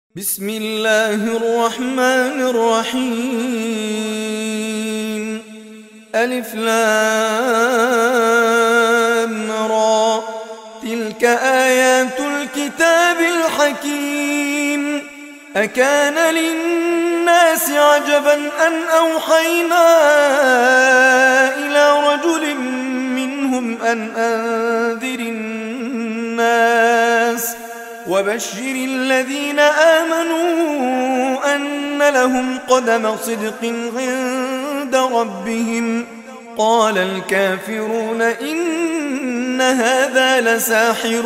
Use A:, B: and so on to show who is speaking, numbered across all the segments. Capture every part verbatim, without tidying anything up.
A: بسم الله الرحمن الرحيم. ألف لام را، تلك آيات الكتاب الحكيم. أكان للناس عجبا أن أوحينا إلى رجل منهم أن أنذر الناس وبشر الذين آمنوا أن لهم قدم صدق عند ربهم. قال الكافرون إن هذا لساحر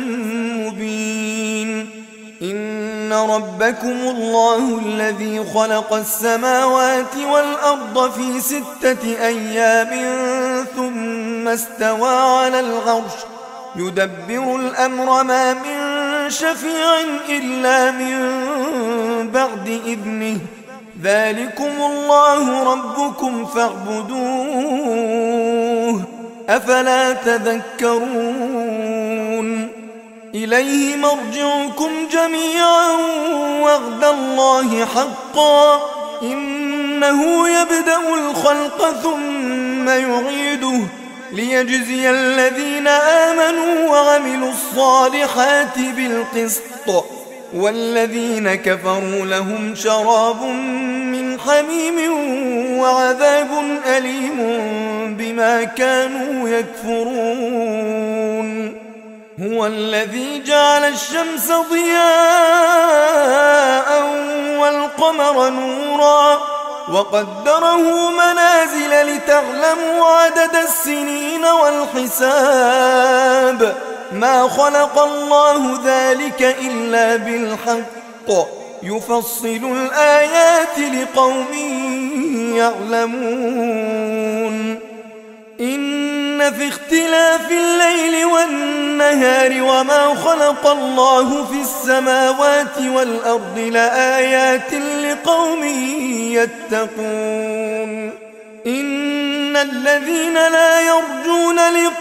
A: مبين. إن ربكم الله الذي خلق السماوات والأرض في ستة أيام ثم استوى على العرش يدبر الأمر ما من شفيع إلا من بعد إذنه. ذلكم الله ربكم فاعبدوه أفلا تذكرون. إليه مرجعكم جميعا وعد الله حقا إنه يبدأ الخلق ثم يعيده ليجزي الذين آمنوا وعملوا الصالحات بالقسط والذين كفروا لهم شراب من حميم وعذاب أليم بما كانوا يكفرون. هو الذي جعل الشمس ضياء والقمر نورا وقدره منازل لتعلموا عدد السنين والحساب. ما خلق الله ذلك إلا بالحق يفصل الآيات لقوم يعلمون. إن في اختلاف الليل والنهار وما خلق الله في السماوات والأرض لآيات لقوم يتقون. إن الذين لا يرجون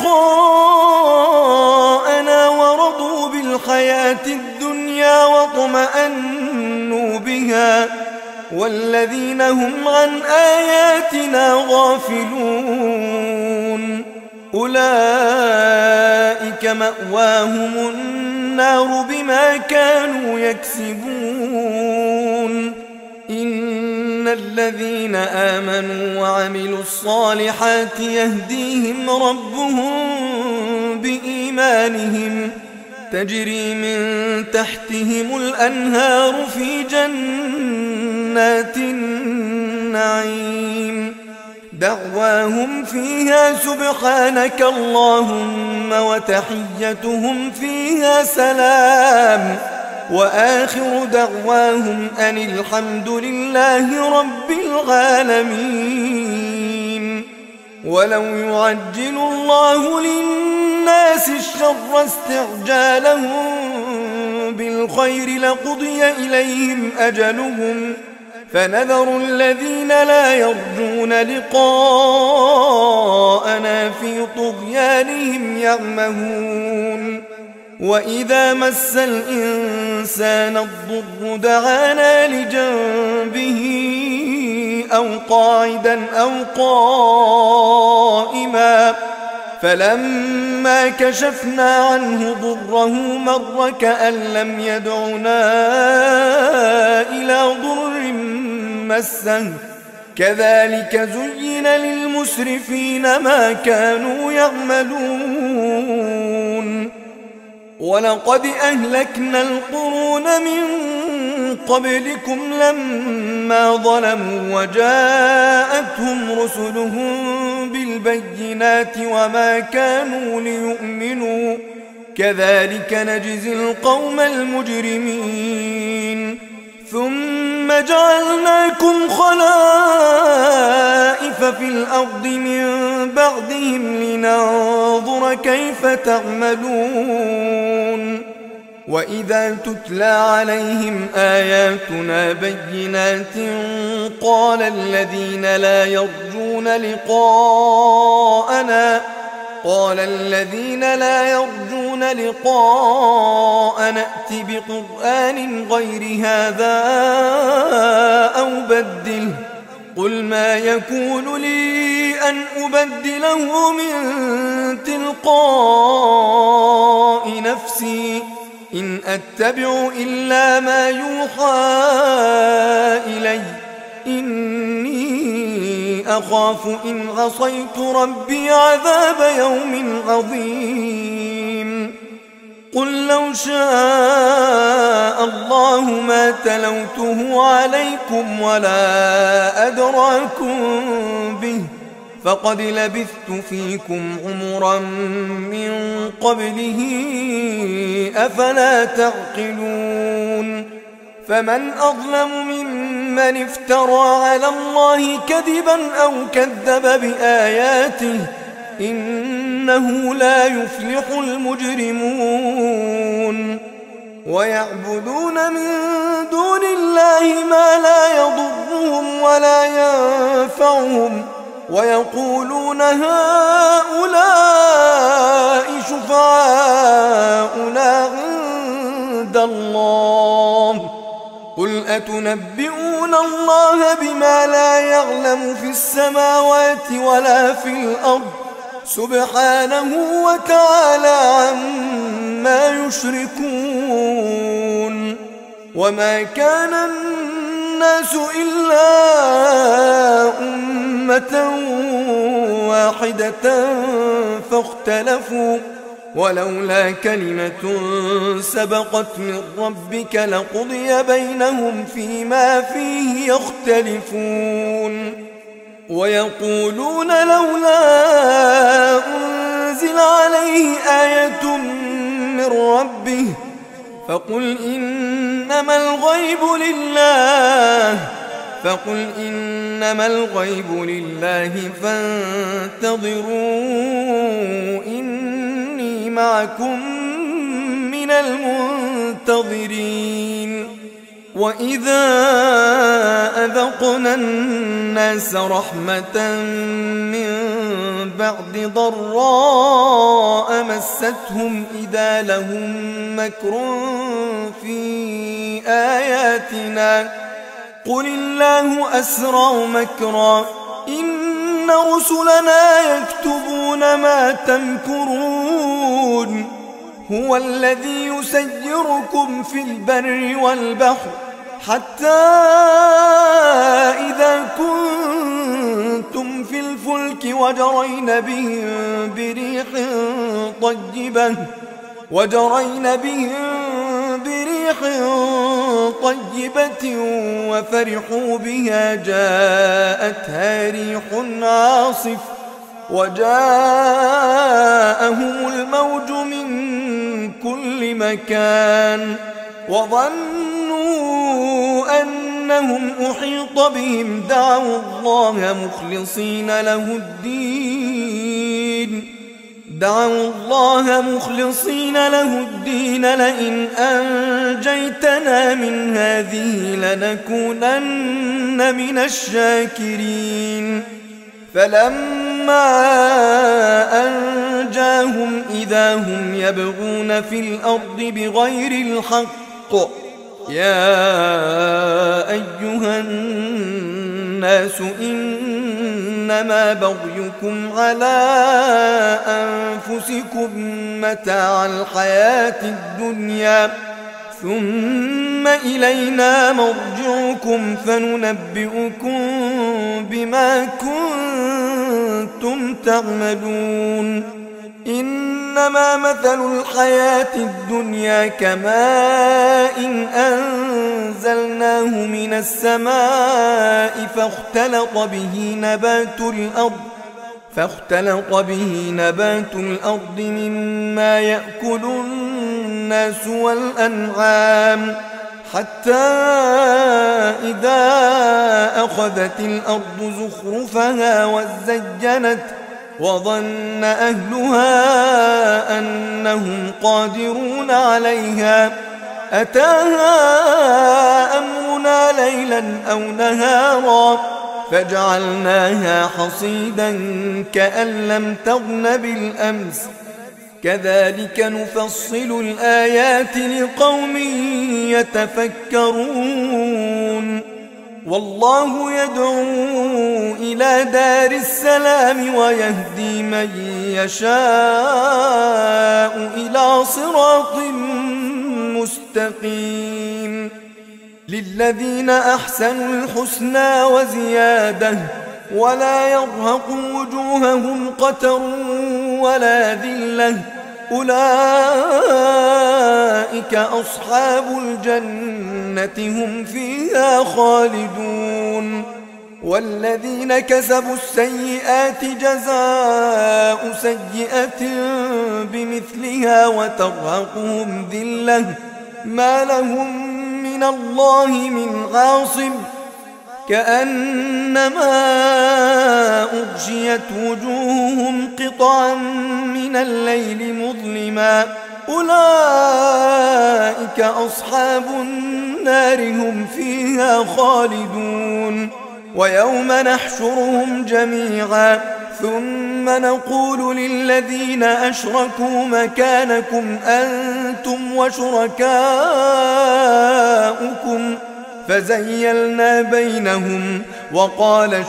A: لقاءنا ورضوا بالحياة الدنيا واطمأنوا بها والذين هم عن آياتنا غافلون أولئك مأواهم النار بما كانوا يكسبون. إن الذين آمنوا وعملوا الصالحات يهديهم ربهم بإيمانهم تجري من تحتهم الأنهار في جنات النعيم. دعواهم فيها سبحانك اللهم وتحيتهم فيها سلام وآخر دعواهم أن الحمد لله رب العالمين. ولو يعجل الله للناس الشر استعجالهم بالخير لقضي إليهم أجلهم فنذر الذين لا يرجون لقاءنا في طغيانهم يعمهون. وإذا مس الإنسان الضر دعانا لجنبه أو قاعدا أو قائما فلما كشفنا عنه ضره مر كأن لم يدعنا إلى ضر مسه. كذلك زين للمسرفين ما كانوا يعملون. ولقد أهلكنا القرون من قبلكم لما ظلموا وجاءتهم رسلهم بالبينات وما كانوا ليؤمنوا كذلك نجزي القوم المجرمين. ثم جعلناكم خلائف في الأرض من بعدهم لننظر كيف تعملون. وإذا تتلى عليهم آياتنا بينات قال الذين لا يرجون لقاءنا قال الذين لا يرجون لقاء نأت بقرآن غير هذا أو بدله قل ما يكون لي أن أبدله من تلقاء نفسي إن أتبع إلا ما يوحى إلي إني أخاف إن عصيت ربي عذاب يوم عظيم قل لو شاء الله ما تلوته عليكم ولا أدراكم به فقد لبثت فيكم عمرا من قبله أفلا تعقلون فمن أظلم ممن افترى على الله كذبا أو كذب بآياته إنه لا يفلح المجرمون ويعبدون من دون الله ما لا يضرهم ولا ينفعهم ويقولون هؤلاء شفعاؤنا عند الله قل أتنبئون الله بما لا يعلم في السماوات ولا في الأرض سبحانه وتعالى عما يشركون وما كان الناس إلا أمة واحدة فاختلفوا ولولا كلمة سبقت من ربك لقضي بينهم فيما فيه يختلفون ويقولون لولا أنزل عليه آية من ربه فقل إنما الغيب لله فقل إنما الغيب لله فانتظروا إني معكم من المنتظرين وإذا أذقنا الناس رحمة من بعد ضراء مستهم إذا لهم مكر في آياتنا قل الله أسرع مكرا إن رسلنا يكتبون ما تمكرون هو الذي يسيركم في البر والبحر حتى إذا كنتم في الفلك وجرين بهم بريح طيبة وجرين بهم بريح طيبة وفرحوا بها جاءتها ريح عاصف وجاءهم الموج من كل مكان وظنوا أنهم أحيط بهم دعوا الله مخلصين له الدين دعوا الله مخلصين له الدين لئن أنجيتنا من هذه لنكونن من الشاكرين فلما أنجاهم إذا هم يبغون في الأرض بغير الحق يا أيها الناس إنما بغيكم على أنفسكم متاع الحياة الدنيا ثم إلينا مرجعكم فننبئكم بما كنتم تعملون إنما مثل الحياة الدنيا كماء أنزلناه من السماء فاختلط به نبات الأرض فاختلط به نبات الأرض مما يأكل الناس والأنعام حتى إذا أخذت الأرض زخرفها وزينت وظن أهلها أنهم قادرون عليها أتاها أمرنا ليلا أو نهارا فجعلناها حصيدا كأن لم تغن بالأمس كذلك نفصل الآيات لقوم يتفكرون والله يدعو إلى دار السلام ويهدي من يشاء إلى صراط مستقيم للذين أحسنوا الحسنى وزيادة ولا يرهق وجوههم قتر ولا ذلة أولئك أصحاب الجنة هم فيها خالدون والذين كسبوا السيئات جزاء سيئة بمثلها وترهقهم ذلة ما لهم من الله من عاصم كأنما أغشيت وجوههم قطعا من الليل مظلما أولئك أصحاب النار هم فيها خالدون ويوم نحشرهم جميعا ثم نقول للذين أشركوا مكانكم أنتم وشركاؤكم فزيلنا بينهم وقال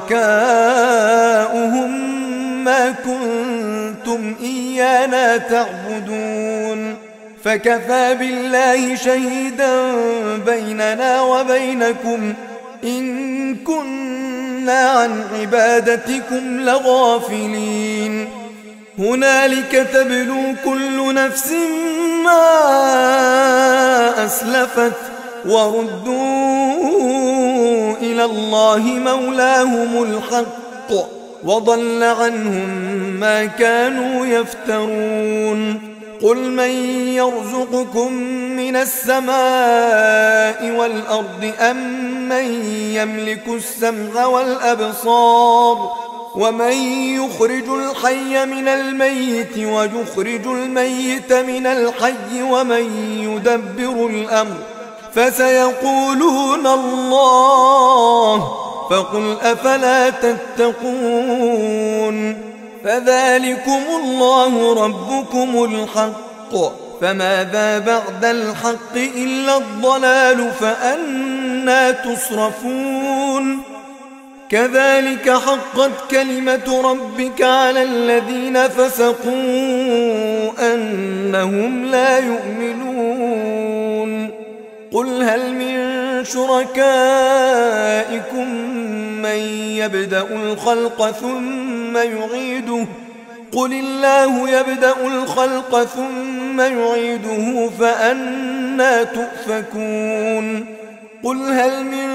A: شركاؤهم ما كنتم إيانا تعبدون فكفى بالله شهيدا بيننا وبينكم إن كنا عن عبادتكم لغافلين هنالك تبلو كل نفس ما أسلفت وردوا إلى الله مولاهم الحق وضل عنهم ما كانوا يفترون قل من يرزقكم من السماء والأرض أم من يملك السمع والأبصار ومن يخرج الحي من الميت ويخرج الميت من الحي ومن يدبر الأمر فسيقولون الله فقل أفلا تتقون فذلكم الله ربكم الحق فماذا بعد الحق إلا الضلال فأنى تصرفون كذلك حقت كلمة ربك على الذين فسقوا أنهم لا يؤمنون قل هل من شركائكم من يبدأ الخلق ثم يعيده قل الله يبدأ الخلق ثم يعيده فأنى تؤفكون قل هل من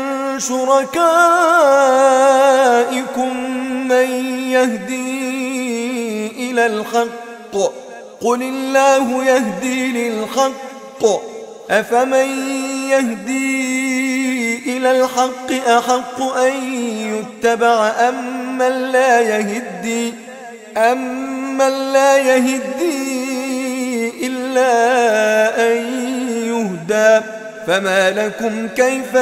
A: شركائكم من يهدي إلى الحق قل الله يهدي للحق أفمن يهدي إلى الحق أحق أن يتبع أم من لا يهدي أم من لا يهدي إلا أن يهدى فما لكم كيف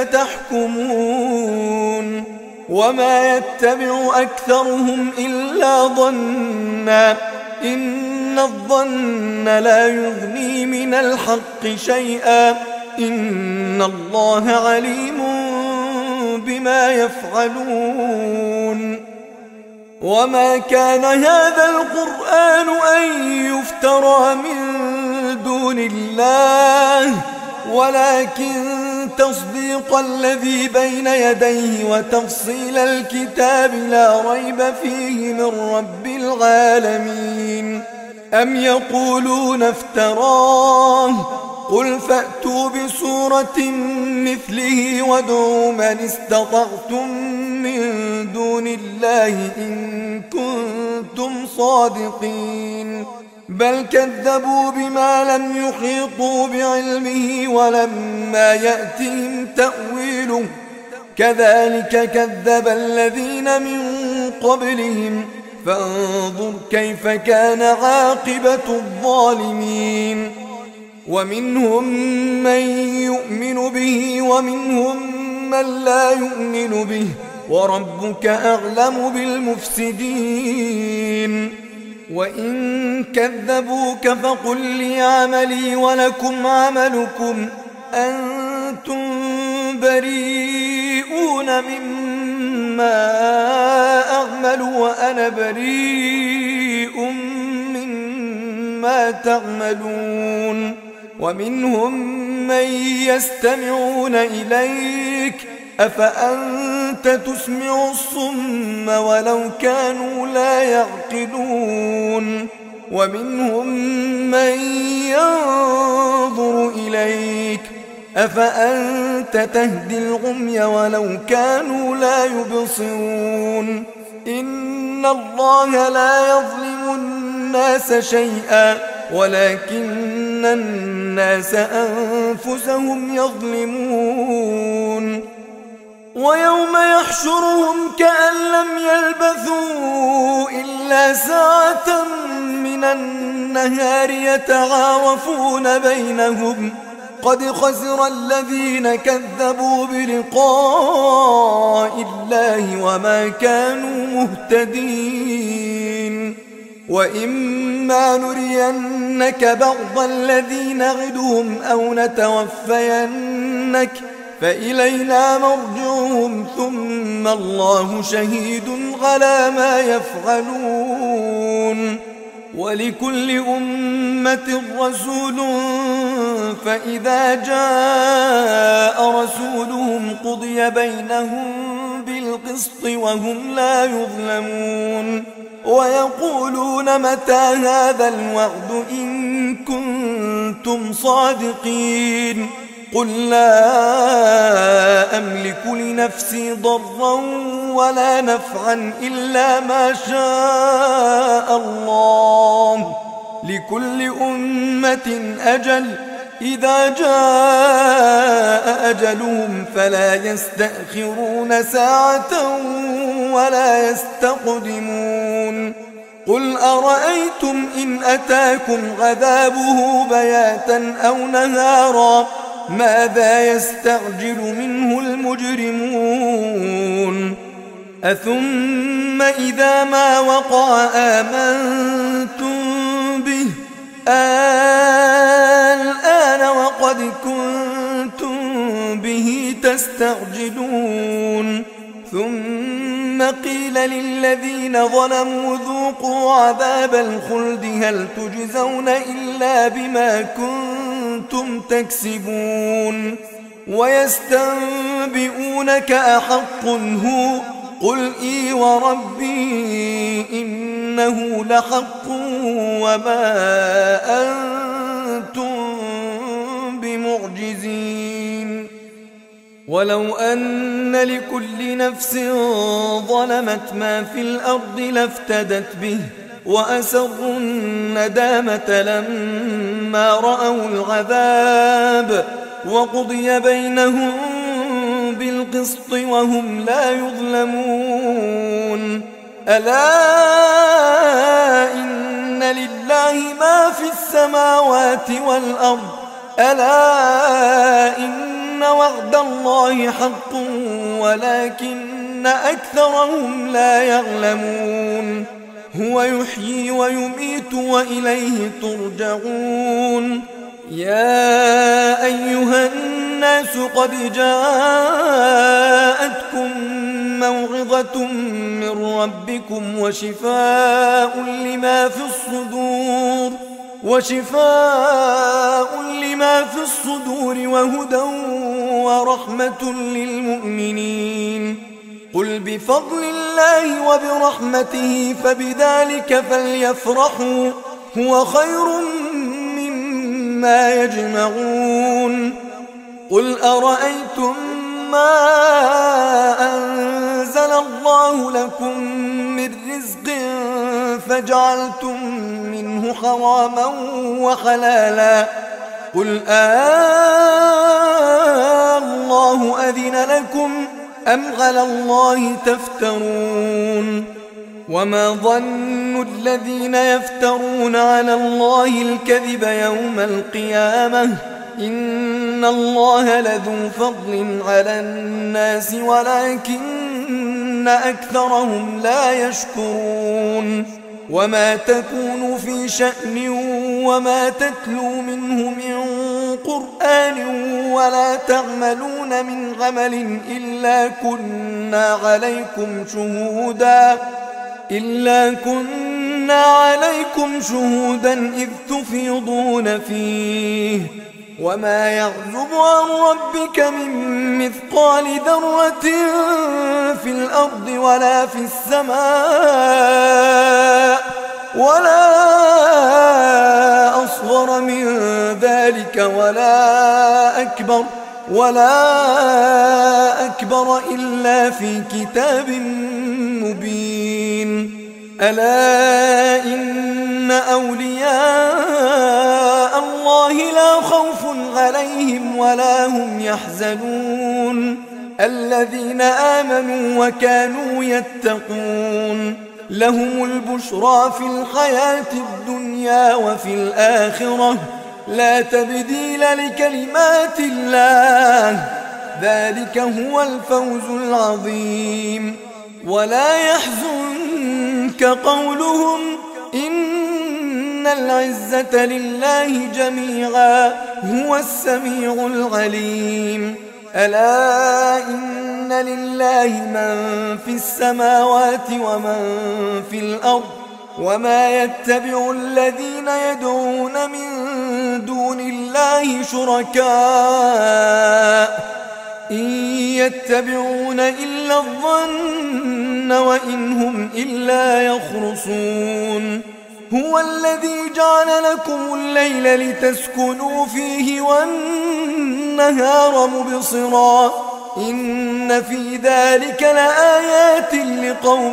A: تحكمون وما يتبع أكثرهم إلا ظنا إن الظن لا يغني من الحق شيئا إن الله عليم بما يفعلون وما كان هذا القرآن أن يفترى من دون الله ولكن تصديق الذي بين يديه وتفصيل الكتاب لا ريب فيه من رب العالمين أم يقولون افتراه قل فأتوا بسورة مثله وادعوا من استطعتم من دون الله إن كنتم صادقين بل كذبوا بما لم يحيطوا بعلمه ولما يأتهم تأويله كذلك كذب الذين من قبلهم فانظر كيف كان عاقبة الظالمين ومنهم من يؤمن به ومنهم من لا يؤمن به وربك أعلم بالمفسدين وإن كذبوك فقل لي عملي ولكم عملكم أنتم بريئون مما أعمل وأنا بريء مما تعملون ومنهم من يستمعون إليك أفأنت تسمع الصم ولو كانوا لا يعقلون ومنهم من ينظر إليك أفأنت تهدي العمي ولو كانوا لا يبصرون إن الله لا يظلم الناس شيئا ولكن الناس أنفسهم يظلمون ويوم يحشرهم كأن لم يلبثوا إلا ساعة من النهار يتعارفون بينهم قد خسر الذين كذبوا بلقاء الله وما كانوا مهتدين وإما نرينك بعض الذي نعدهم أو نتوفينك فإلينا مرجعهم ثم الله شهيد على ما يفعلون ولكل أمة رسول فإذا جاء رسولهم قضي بينهم بالقسط وهم لا يظلمون ويقولون متى هذا الوعد إن كنتم صادقين قل لا أملك لنفسي ضرا ولا نفعا إلا ما شاء الله لكل أمة أجل إذا جاء أجلهم فلا يستأخرون ساعة ولا يستقدمون قل أرأيتم إن أتاكم عذابه بياتا أو نهارا ماذا يستعجل منه المجرمون أثم إذا ما وقع آمنتم به الآن وقد كنتم به تستعجلون ثم قيل للذين ظلموا ذوقوا عذاب الخلد هل تجزون إلا بما كنتم تكسبون ويستنبئونك أحق هو قل إي وربي إنه لحق وما أنتم بمعجزين ولو أن لكل نفس ظلمت ما في الأرض لافتدت به وأسروا الندامة لما رأوا العذاب وقضي بينهم بالقسط وهم لا يظلمون ألا إن لله ما في السماوات والأرض ألا إن وعد الله حق ولكن أكثرهم لا يعلمون هو يحيي ويميت وإليه ترجعون يا أيها الناس قد جاءتكم موعظة من ربكم وشفاء لما في الصدور وشفاء لما في الصدور وهدى ورحمة للمؤمنين قل بفضل الله وبرحمته فبذلك فليفرحوا هو خير مما يجمعون قل أرأيتم ما أنزل الله لكم من رزق فجعلتم منه حراما وحلالا قل آه الله أذن لكم أم على الله تفترون وما ظن الذين يفترون على الله الكذب يوم القيامة إن الله لذو فضل على الناس ولكن ولكن أكثرهم لا يشكرون وما تكون في شأن وما تتلو منه من قرآن ولا تعملون من عمل إلا كنا عليكم شهودا إلا كنا عليكم شهودا إذ تفيضون فيه وما يعزب عن ربك من مثقال ذرة في الأرض ولا في السماء ولا أصغر من ذلك ولا أكبر ولا أكبر إلا في كتاب مبين ألا إن أولياء الله لا خوف عليهم ولا هم يحزنون الذين آمنوا وكانوا يتقون لهم البشرى في الحياة الدنيا وفي الآخرة لا تبديل لكلمات الله ذلك هو الفوز العظيم ولا يحزنك قولهم إن العزة لله جميعا هو السميع العليم ألا إن لله من في السماوات ومن في الأرض وما يتبع الذين يدعون من دون الله شركاء إن يتبعون إلا الظن وإن هم إلا يخرصون هو الذي جعل لكم الليل لتسكنوا فيه والنهار مبصرا إن في ذلك لآيات لقوم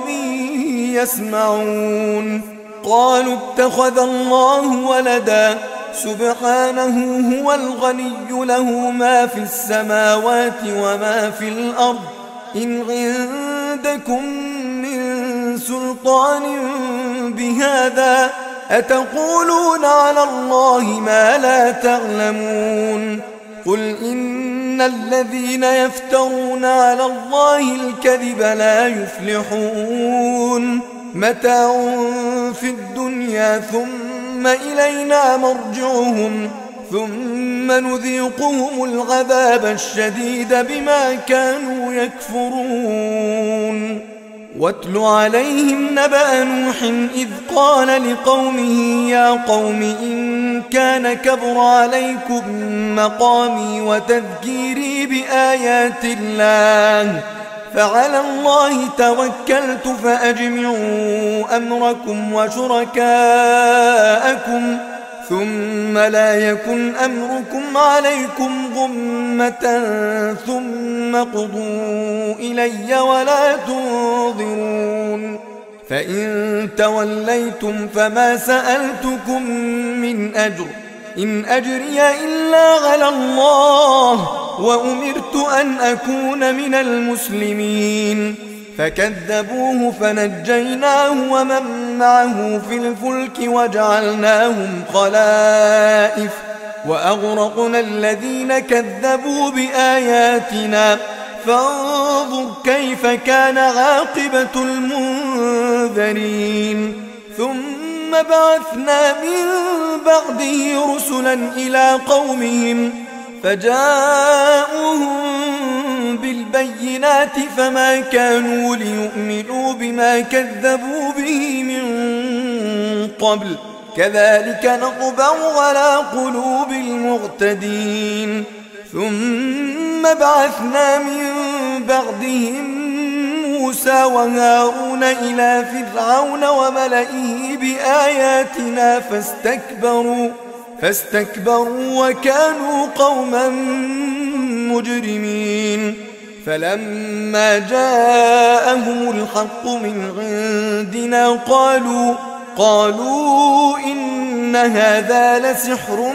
A: يسمعون قالوا اتخذ الله ولدا سبحانه هو الغني له ما في السماوات وما في الأرض إن عندكم من سلطان بهذا أتقولون على الله ما لا تعلمون قل إن الذين يفترون على الله الكذب لا يفلحون متاع في الدنيا ثم إلينا مرجعهم ثم نذيقهم العذاب الشديد بما كانوا يكفرون واتل عليهم نبأ نوح إذ قال لقومه يا قوم إن كان كبر عليكم مقامي وتذكيري بآيات الله فعلى الله توكلت فأجمعوا أمركم وشركاءكم ثم لا يكن أمركم عليكم غمة ثم قضوا إلي ولا تنظرون فإن توليتم فما سألتكم من أجر إن أجري إلا على الله وأمرت أن أكون من المسلمين فكذبوه فنجيناه ومن معه في الفلك وجعلناهم خلائف وأغرقنا الذين كذبوا بآياتنا فانظر كيف كان عاقبة المنذرين ثم بعثنا من بعده رسلا إلى قومهم فجاءوهم بالبينات فما كانوا ليؤمنوا بما كذبوا به من قبل كذلك نطبع على قلوب المعتدين ثم بعثنا من بعدهم موسى وهارون إلى فرعون وملئه بآياتنا فاستكبروا فاستكبروا وكانوا قوما مجرمين فلما جاءهم الحق من عندنا قالوا قالوا إن هذا لسحر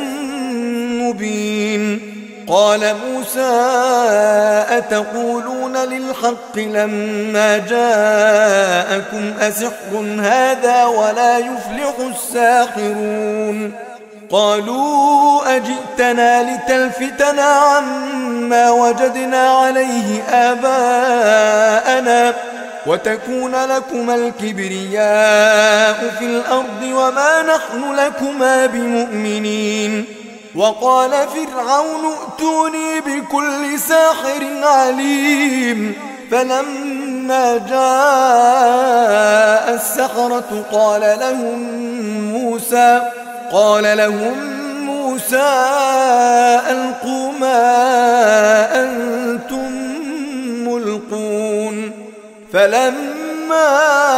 A: مبين قال موسى أتقولون للحق لما جاءكم أسحر هذا ولا يفلح الساحرون قالوا أجئتنا لتلفتنا عما وجدنا عليه آباءنا وتكون لكما الكبرياء في الأرض وما نحن لكما بمؤمنين. وقال فرعون ائتوني بكل ساحر عليم. فلما جاء السحرة قال لهم موسى قال لهم موسى ألقوا ما أنتم ملقون. فلما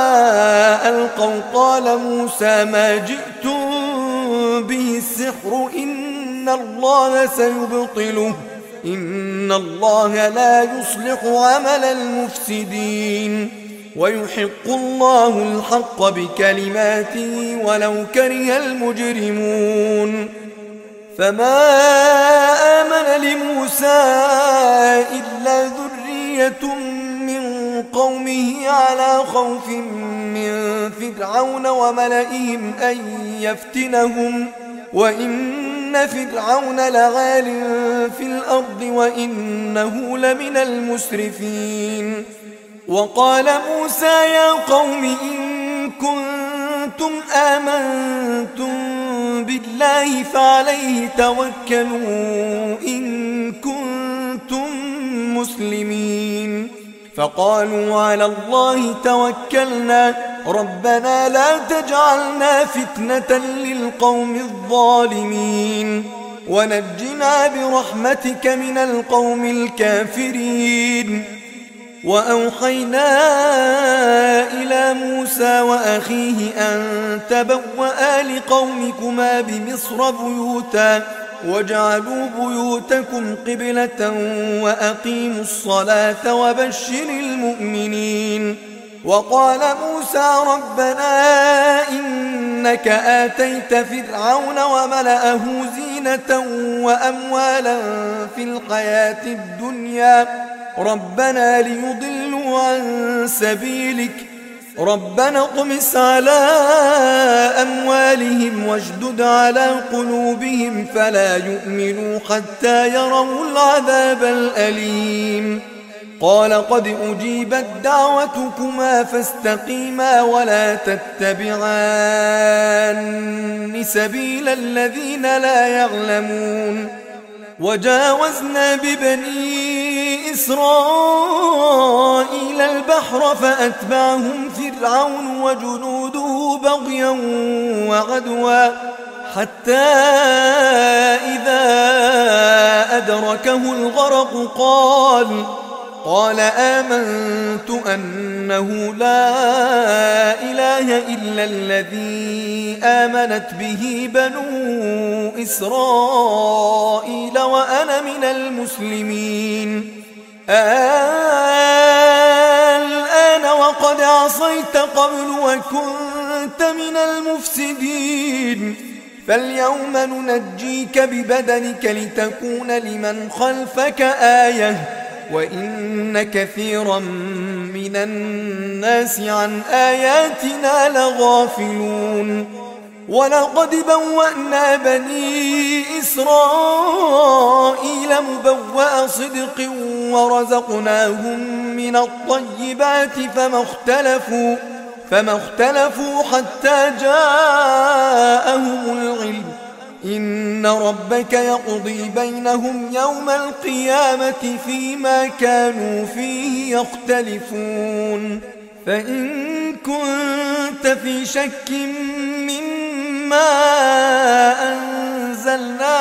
A: ألقوا قال موسى ما جئتم به السحر إن الله سيبطله إن الله لا يصلح عمل المفسدين ويحق الله الحق بكلماته ولو كره المجرمون. فما آمن لموسى إلا ذرية من قومه على خوف من فرعون وملئهم أن يفتنهم وإن فرعون لعال في الأرض وإنه لمن المسرفين. وقال موسى يا قوم إن كنتم آمنتم بالله فعليه توكلوا إن كنتم مسلمين. فقالوا على الله توكلنا ربنا لا تجعلنا فتنة للقوم الظالمين ونجنا برحمتك من القوم الكافرين. وأوحينا إلى موسى وأخيه أن تبوأ لقومكما بمصر بيوتا واجعلوا بيوتكم قبلة وأقيموا الصلاة وبشر المؤمنين. وقال موسى ربنا إنك آتيت فرعون وملأه زينة وأموالا في الحياة الدنيا ربنا ليضلوا عن سبيلك ربنا اطمس على أموالهم واشدد على قلوبهم فلا يؤمنوا حتى يروا العذاب الأليم. قال قد أجيبت دعوتكما فاستقيما ولا تتبعان سبيل الذين لا يعلمون. وجاوزنا ببني إسرائيل البحر فأتبعهم فرعون وجنوده بغيا وعدوا حتى إذا أدركه الغرق قال قال آمنت أنه لا إله إلا الذي آمنت به بنو إسرائيل وأنا من المسلمين. الآن وقد عصيت قبل وكنت من المفسدين فاليوم ننجيك ببدنك لتكون لمن خلفك آية وإن كثيرا من الناس عن آياتنا لغافلون. ولقد بوأنا بني إسرائيل مبوأ صدق ورزقناهم من الطيبات فما اختلفوا فما اختلفوا حتى جاءهم العلم إن ربك يقضي بينهم يوم القيامة فيما كانوا فيه يختلفون. فإن كنت في شك مما أنزلنا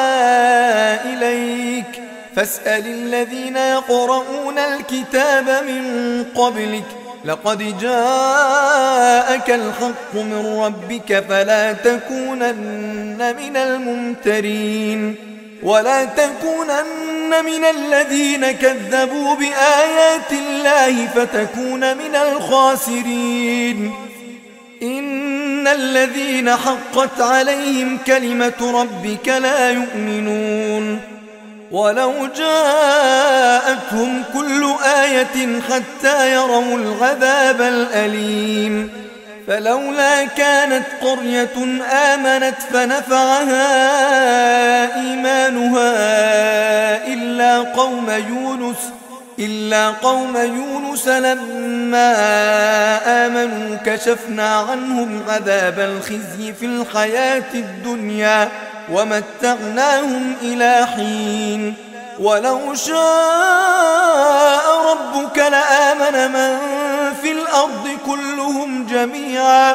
A: إليك فاسأل الذين يقرؤون الكتاب من قبلك لقد جاءك الحق من ربك فلا تكونن من الممترين ولا تكونن من الذين كذبوا بآيات الله فتكون من الخاسرين. إن الذين حقت عليهم كلمة ربك لا يؤمنون ولو جاءتهم كل آية حتى يروا العذاب الأليم. فلولا كانت قرية آمنت فنفعها إيمانها إلا قوم يونس إلا قوم يونس لما آمنوا كشفنا عنهم عذاب الخزي في الحياة الدنيا ومتعناهم إلى حين ولو شاء ربك لآمن من في الأرض كلهم جميعا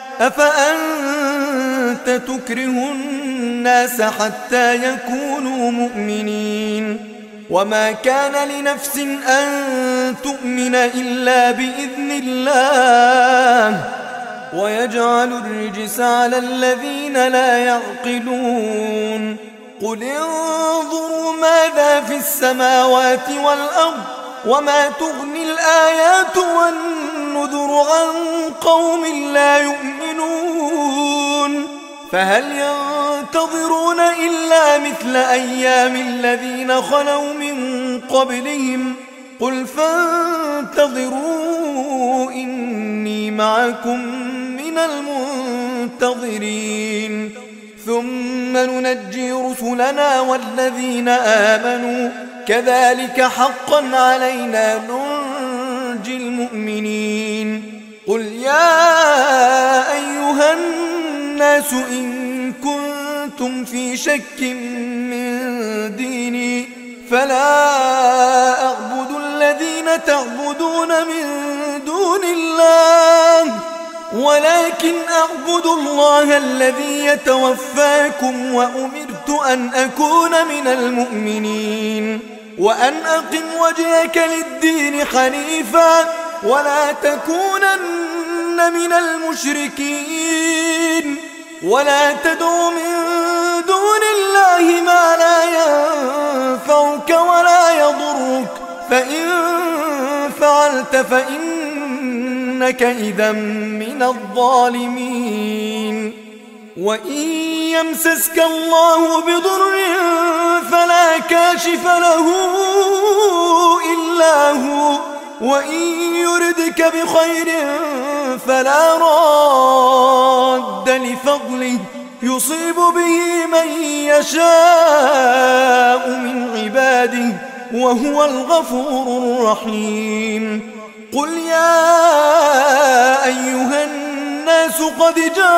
A: أفأنت تكره الناس حتى يكونوا مؤمنين وما كان لنفس أن تؤمن إلا بإذن الله ويجعل الرجس على الذين لا يعقلون قل انظروا ماذا في السماوات والأرض وما تغني الآيات والنذر عن قوم لا يؤمنون فهل ينتظرون إلا مثل أيام الذين خلوا من قبلهم قل فانتظروا إني معكم من المنتظرين ثم ننجي رسلنا والذين آمنوا كذلك حقا علينا ننجي المؤمنين قل يا أيها الناس إن كنتم في شك من ديني فلا أعبد الذين تعبدون من دون الله ولكن أعبد الله الذي يتوفاكم وأمرت أن أكون من المؤمنين وأن أقم وجهك للدين حنيفا ولا تكونن من المشركين ولا تدع من دون الله ما لا ينفعك ولا يضرك فإن فعلت فإنك إذا من الظالمين وإن يمسسك الله بضر فلا كاشف له إلا هو وإن يردك بخير فلا راد لفضله يصيب به من يشاء من عباده وهو الغفور الرحيم قل يا أيها الناس قد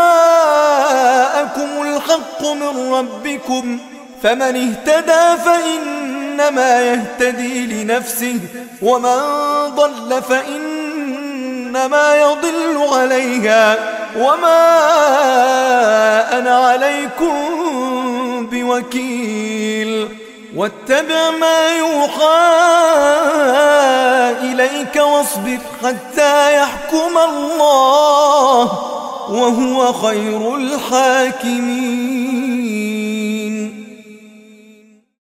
A: جاءكم الحق من ربكم فمن اهتدى فإنما يهتدي لنفسه ومن ضل فإنما يضل عليها وما أنا عليكم بوكيل واتبع ما يوحى إليك واصبر حتى يحكم الله وهو خير الحاكمين.